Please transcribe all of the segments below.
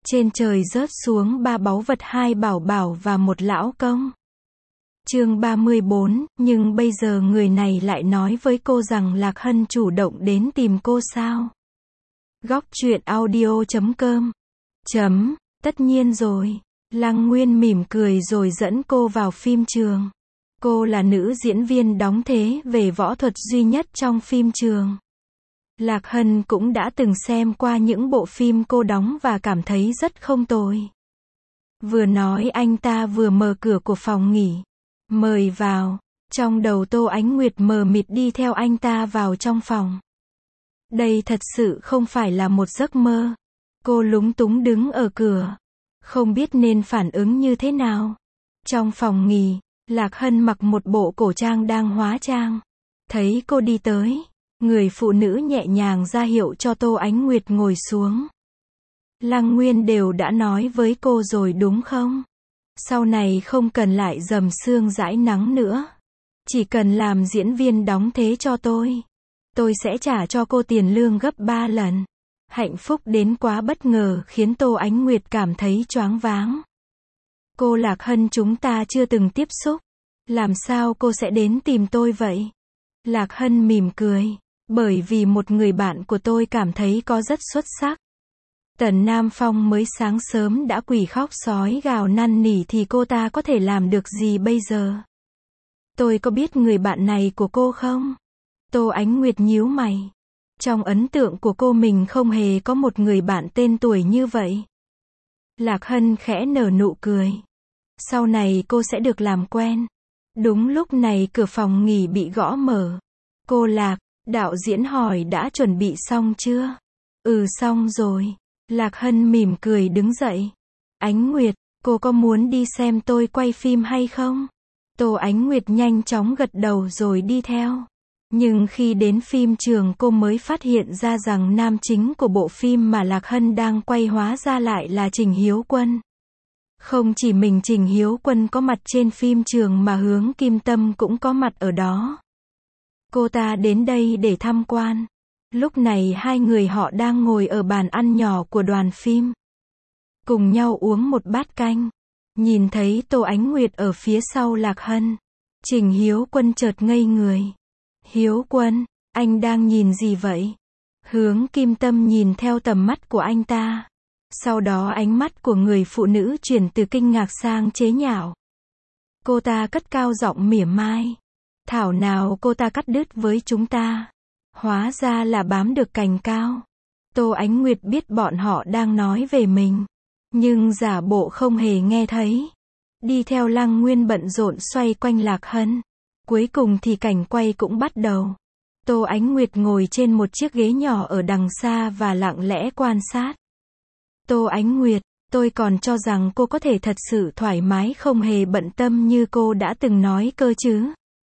Trên trời rớt xuống 3 báu vật, 2 bảo bảo và 1 lão công. Chương 34, nhưng bây giờ người này lại nói với cô rằng Lạc Hân chủ động đến tìm cô sao? Góc truyện audio.com. Tất nhiên rồi. Lăng Nguyên mỉm cười rồi dẫn cô vào phim trường. Cô là nữ diễn viên đóng thế về võ thuật duy nhất trong phim trường. Lạc Hân cũng đã từng xem qua những bộ phim cô đóng và cảm thấy rất không tồi. Vừa nói anh ta vừa mở cửa của phòng nghỉ. Mời vào. Trong đầu Tô Ánh Nguyệt mờ mịt đi theo anh ta vào trong phòng. Đây thật sự không phải là một giấc mơ. Cô lúng túng đứng ở cửa. Không biết nên phản ứng như thế nào. Trong phòng nghỉ, Lạc Hân mặc một bộ cổ trang đang hóa trang. Thấy cô đi tới, người phụ nữ nhẹ nhàng ra hiệu cho Tô Ánh Nguyệt ngồi xuống. Lăng Nguyên đều đã nói với cô rồi đúng không? Sau này không cần lại dầm sương dãi nắng nữa. Chỉ cần làm diễn viên đóng thế cho tôi. Tôi sẽ trả cho cô tiền lương gấp 3 lần. Hạnh phúc đến quá bất ngờ khiến Tô Ánh Nguyệt cảm thấy choáng váng. Cô Lạc Hân chúng ta chưa từng tiếp xúc. Làm sao cô sẽ đến tìm tôi vậy? Lạc Hân mỉm cười. Bởi vì một người bạn của tôi cảm thấy có rất xuất sắc. Tần Nam Phong mới sáng sớm đã quỳ khóc sói gào năn nỉ thì cô ta có thể làm được gì bây giờ? Tôi có biết người bạn này của cô không? Tô Ánh Nguyệt nhíu mày. Trong ấn tượng của cô mình không hề có một người bạn tên tuổi như vậy. Lạc Hân khẽ nở nụ cười. Sau này cô sẽ được làm quen. Đúng lúc này cửa phòng nghỉ bị gõ mở. Cô Lạc, đạo diễn hỏi đã chuẩn bị xong chưa? Xong rồi. Lạc Hân mỉm cười đứng dậy. Ánh Nguyệt, cô có muốn đi xem tôi quay phim hay không? Tô Ánh Nguyệt nhanh chóng gật đầu rồi đi theo. Nhưng khi đến phim trường cô mới phát hiện ra rằng nam chính của bộ phim mà Lạc Hân đang quay hóa ra lại là Trình Hiếu Quân. Không chỉ mình Trình Hiếu Quân có mặt trên phim trường mà Hướng Kim Tâm cũng có mặt ở đó. Cô ta đến đây để tham quan. Lúc này hai người họ đang ngồi ở bàn ăn nhỏ của đoàn phim. Cùng nhau uống một bát canh. Nhìn thấy Tô Ánh Nguyệt ở phía sau Lạc Hân. Trình Hiếu Quân chợt ngây người. Hiếu Quân, anh đang nhìn gì vậy? Hướng Kim Tâm nhìn theo tầm mắt của anh ta. Sau đó ánh mắt của người phụ nữ chuyển từ kinh ngạc sang chế nhạo. Cô ta cất cao giọng mỉa mai. Thảo nào cô ta cắt đứt với chúng ta. Hóa ra là bám được cành cao. Tô Ánh Nguyệt biết bọn họ đang nói về mình. Nhưng giả bộ không hề nghe thấy. Đi theo Lăng Nguyên bận rộn xoay quanh Lạc Hân. Cuối cùng thì cảnh quay cũng bắt đầu. Tô Ánh Nguyệt ngồi trên một chiếc ghế nhỏ ở đằng xa và lặng lẽ quan sát. Tô Ánh Nguyệt, tôi còn cho rằng cô có thể thật sự thoải mái không hề bận tâm như cô đã từng nói cơ chứ.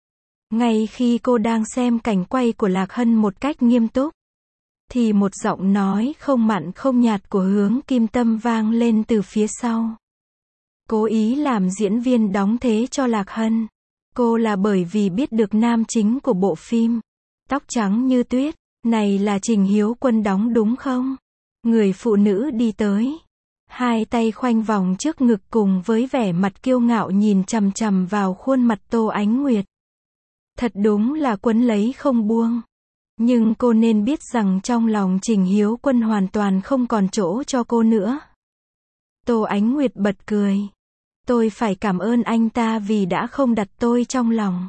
Ngay khi cô đang xem cảnh quay của Lạc Hân một cách nghiêm túc, thì một giọng nói không mặn không nhạt của Hướng Kim Tâm vang lên từ phía sau. Cố ý làm diễn viên đóng thế cho Lạc Hân. Cô là bởi vì biết được nam chính của bộ phim Tóc Trắng Như Tuyết này là Trình Hiếu Quân đóng đúng không? Người phụ nữ đi tới. Hai tay khoanh vòng trước ngực cùng với vẻ mặt kiêu ngạo nhìn chằm chằm vào khuôn mặt Tô Ánh Nguyệt. Thật đúng là quấn lấy không buông. Nhưng cô nên biết rằng trong lòng Trình Hiếu Quân hoàn toàn không còn chỗ cho cô nữa. Tô Ánh Nguyệt bật cười. Tôi phải cảm ơn anh ta vì đã không đặt tôi trong lòng.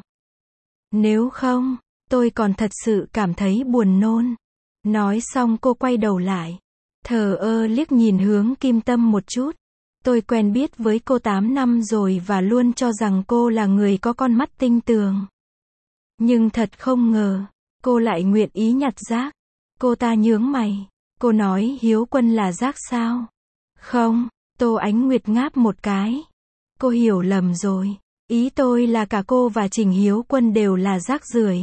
Nếu không, tôi còn thật sự cảm thấy buồn nôn. Nói xong cô quay đầu lại. Thờ ơ liếc nhìn Hướng Kim Tâm một chút. Tôi quen biết với cô 8 năm rồi và luôn cho rằng cô là người có con mắt tinh tường. Nhưng thật không ngờ, cô lại nguyện ý nhặt rác. Cô ta nhướng mày. Cô nói Hiếu Quân là rác sao? Không, Tô Ánh Nguyệt ngáp một cái. Cô hiểu lầm rồi. Ý tôi là cả cô và Trình Hiếu Quân đều là rác rưởi.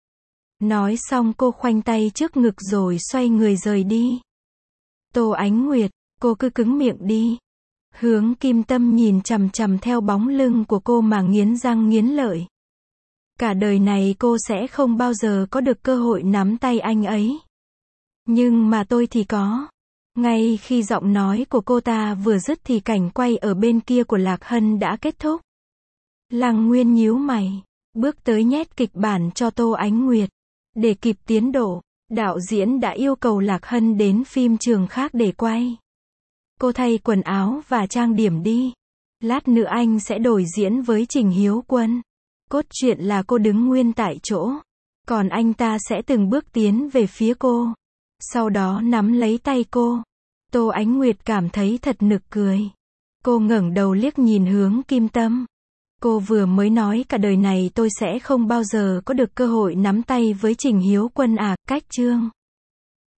Nói xong cô khoanh tay trước ngực rồi xoay người rời đi. Tô Ánh Nguyệt, cô cứ cứng miệng đi. Hướng Kim Tâm nhìn chằm chằm theo bóng lưng của cô mà nghiến răng nghiến lợi. Cả đời này cô sẽ không bao giờ có được cơ hội nắm tay anh ấy. Nhưng mà tôi thì có. Ngay khi giọng nói của cô ta vừa dứt thì cảnh quay ở bên kia của Lạc Hân đã kết thúc. Lăng Nguyên nhíu mày, bước tới nhét kịch bản cho Tô Ánh Nguyệt. Để kịp tiến độ, đạo diễn đã yêu cầu Lạc Hân đến phim trường khác để quay. Cô thay quần áo và trang điểm đi. Lát nữa anh sẽ đổi diễn với Trình Hiếu Quân. Cốt truyện là cô đứng nguyên tại chỗ. Còn anh ta sẽ từng bước tiến về phía cô. Sau đó nắm lấy tay cô. Tô Ánh Nguyệt cảm thấy thật nực cười. Cô ngẩng đầu liếc nhìn hướng Kim Tâm. Cô vừa mới nói cả đời này tôi sẽ không bao giờ có được cơ hội nắm tay với Trình Hiếu Quân à, cách chương.